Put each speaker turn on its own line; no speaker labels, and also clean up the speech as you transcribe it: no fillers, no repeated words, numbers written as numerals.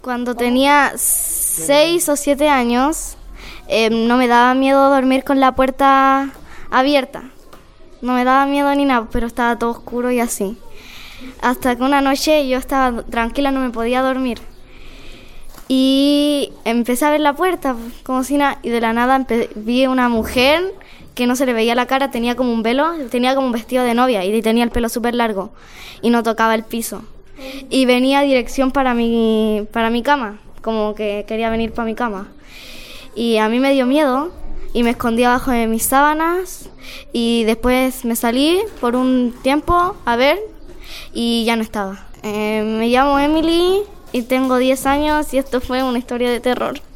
Cuando tenía 6 o 7 años, no me daba miedo dormir con la puerta abierta. No me daba miedo ni nada, pero estaba todo oscuro y así. Hasta que una noche yo estaba tranquila, no me podía dormir. Y empecé a ver la puerta, como si nada, y de la nada vi una mujer que no se le veía la cara, tenía como un velo, tenía como un vestido de novia y tenía el pelo súper largo y no tocaba el piso. Y venía a dirección para mi cama, como que quería venir para mi cama. Y a mí me dio miedo y me escondí abajo de mis sábanas y después me salí por un tiempo a ver y ya no estaba. Me llamo Emily y tengo 10 años y esto fue una historia de terror.